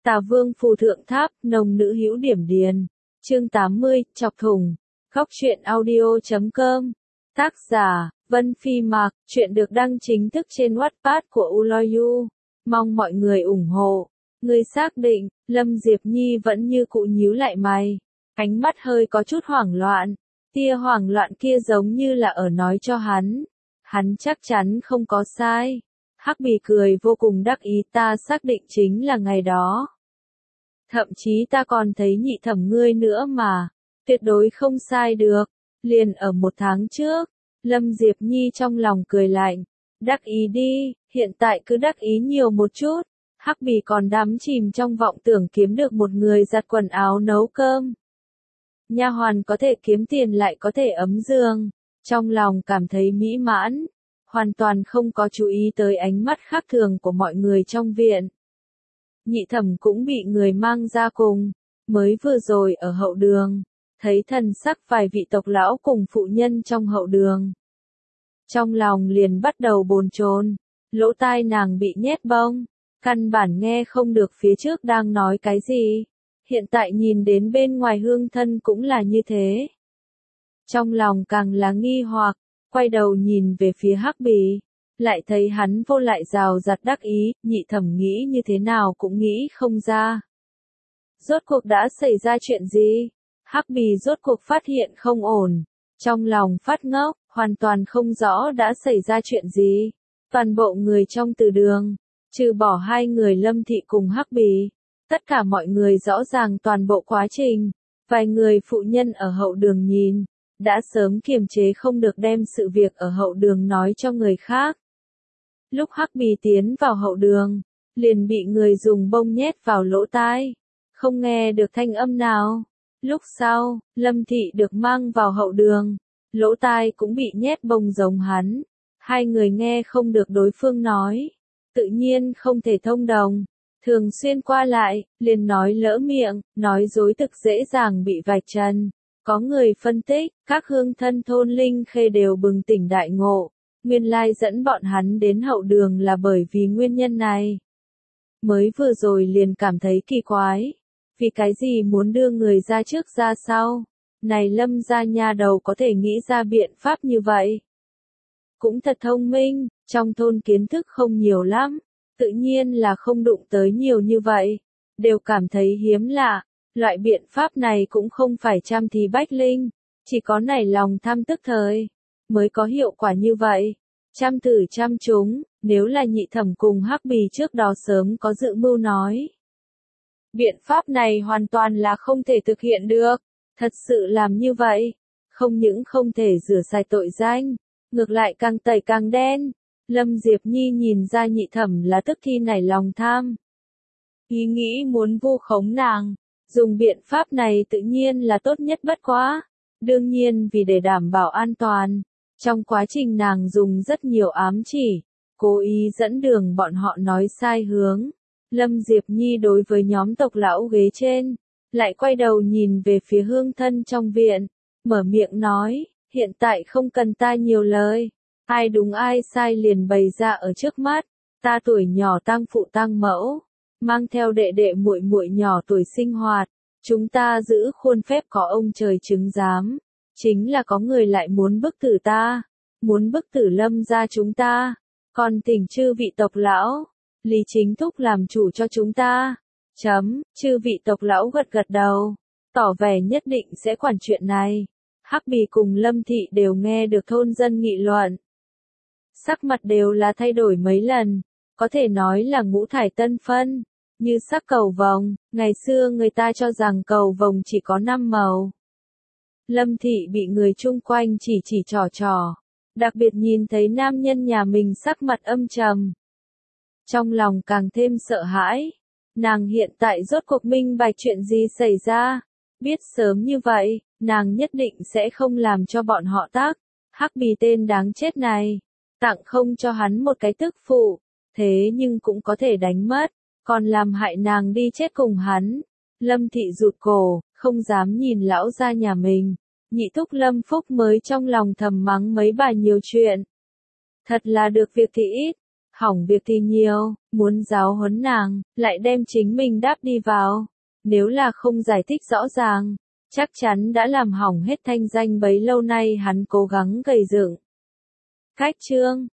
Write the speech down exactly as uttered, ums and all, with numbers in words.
Tà Vương phù thượng tháp, nồng nữ hữu điểm điền. Chương tám mươi, chọc thủng. Góc truyện audio chấm com. Tác giả, Vân Phi Mạc. Chuyện được đăng chính thức trên Wattpad của Uloyu. Mong mọi người ủng hộ. Người xác định, Lâm Diệp Nhi vẫn như cũ nhíu lại mày. Ánh mắt hơi có chút hoảng loạn. Tia hoảng loạn kia giống như là ở nói cho hắn. Hắn chắc chắn không có sai. Hắc Bì cười vô cùng đắc ý, ta xác định chính là ngày đó. Thậm chí ta còn thấy nhị thẩm ngươi nữa mà. Tuyệt đối không sai được. Liền ở một tháng trước. Lâm Diệp Nhi trong lòng cười lạnh. Đắc ý đi, hiện tại cứ đắc ý nhiều một chút. Hắc Bì còn đắm chìm trong vọng tưởng kiếm được một người giặt quần áo nấu cơm. Nha hoàn có thể kiếm tiền lại có thể ấm giường. Trong lòng cảm thấy mỹ mãn. Hoàn toàn không có chú ý tới ánh mắt khác thường của mọi người trong viện. Nhị thẩm cũng bị người mang ra cùng. Mới vừa rồi ở hậu đường. Thấy thần sắc vài vị tộc lão cùng phụ nhân trong hậu đường. Trong lòng liền bắt đầu bồn chồn. Lỗ tai nàng bị nhét bông. Căn bản nghe không được phía trước đang nói cái gì. Hiện tại nhìn đến bên ngoài hương thân cũng là như thế. Trong lòng càng là nghi hoặc. Quay đầu nhìn về phía Hắc Bì. Lại thấy hắn vô lại rào rạt đắc ý. Nhị thẩm nghĩ như thế nào cũng nghĩ không ra. Rốt cuộc đã xảy ra chuyện gì? Hắc Bì rốt cuộc phát hiện không ổn. Trong lòng phát ngốc. Hoàn toàn không rõ đã xảy ra chuyện gì. Toàn bộ người trong từ đường. Trừ bỏ hai người Lâm Thị cùng Hắc Bì. Tất cả mọi người rõ ràng toàn bộ quá trình. Vài người phụ nhân ở hậu đường nhìn. Đã sớm kiềm chế không được đem sự việc ở hậu đường nói cho người khác. Lúc Hắc Bì tiến vào hậu đường. Liền bị người dùng bông nhét vào lỗ tai. Không nghe được thanh âm nào. Lúc sau, Lâm Thị được mang vào hậu đường. Lỗ tai cũng bị nhét bông giống hắn. Hai người nghe không được đối phương nói. Tự nhiên không thể thông đồng. Thường xuyên qua lại, liền nói lỡ miệng, nói dối thực dễ dàng bị vạch trần. Có người phân tích, các hương thân thôn Linh Khê đều bừng tỉnh đại ngộ. Nguyên lai dẫn bọn hắn đến hậu đường là bởi vì nguyên nhân này. Mới vừa rồi liền cảm thấy kỳ quái. Vì cái gì muốn đưa người ra trước ra sau? Này Lâm gia nha đầu có thể nghĩ ra biện pháp như vậy. Cũng thật thông minh, trong thôn kiến thức không nhiều lắm. Tự nhiên là không đụng tới nhiều như vậy. Đều cảm thấy hiếm lạ. Loại biện pháp này cũng không phải chăm thì bách linh. Chỉ có nảy lòng tham tức thời. Mới có hiệu quả như vậy. Chăm thử chăm chúng. Nếu là nhị thẩm cùng Hắc Bì trước đó sớm có dự mưu nói. Biện pháp này hoàn toàn là không thể thực hiện được. Thật sự làm như vậy. Không những không thể rửa sạch tội danh. Ngược lại càng tẩy càng đen. Lâm Diệp Nhi nhìn ra nhị thẩm là tức thi nảy lòng tham. Ý nghĩ muốn vu khống nàng. Dùng biện pháp này tự nhiên là tốt nhất bất quá. Đương nhiên vì để đảm bảo an toàn. Trong quá trình nàng dùng rất nhiều ám chỉ. Cố ý dẫn đường bọn họ nói sai hướng. Lâm Diệp Nhi đối với nhóm tộc lão ghế trên. Lại quay đầu nhìn về phía hương thân trong viện. Mở miệng nói. Hiện tại không cần ta nhiều lời. Ai đúng ai sai liền bày ra ở trước mắt. Ta tuổi nhỏ tang phụ tang mẫu. Mang theo đệ đệ muội muội nhỏ tuổi sinh hoạt. Chúng ta giữ khuôn phép có ông trời chứng giám. Chính là có người lại muốn bức tử ta. Muốn bức tử Lâm gia chúng ta. Còn thỉnh chư vị tộc lão. Lý Chính Thúc làm chủ cho chúng ta. Chấm, chư vị tộc lão gật gật đầu. Tỏ vẻ nhất định sẽ quản chuyện này. Hắc Bì cùng Lâm Thị đều nghe được thôn dân nghị luận. Sắc mặt đều là thay đổi mấy lần. Có thể nói là ngũ thải tân phân. Như sắc cầu vồng. Ngày xưa người ta cho rằng cầu vồng chỉ có năm màu. Lâm Thị bị người chung quanh chỉ chỉ trò trò. Đặc biệt nhìn thấy nam nhân nhà mình sắc mặt âm trầm. Trong lòng càng thêm sợ hãi. Nàng hiện tại rốt cuộc minh bạch chuyện gì xảy ra. Biết sớm như vậy, nàng nhất định sẽ không làm cho bọn họ tác. Hắc Bì tên đáng chết này. Tặng không cho hắn một cái tức phụ. Thế nhưng cũng có thể đánh mất. Còn làm hại nàng đi chết cùng hắn. Lâm Thị rụt cổ, không dám nhìn lão gia nhà mình. Nhị thúc Lâm Phúc mới trong lòng thầm mắng mấy bà nhiều chuyện. Thật là được việc thì ít. Hỏng việc thì nhiều, muốn giáo huấn nàng, lại đem chính mình đáp đi vào. Nếu là không giải thích rõ ràng, chắc chắn đã làm hỏng hết thanh danh bấy lâu nay hắn cố gắng gầy dựng. Khách trương,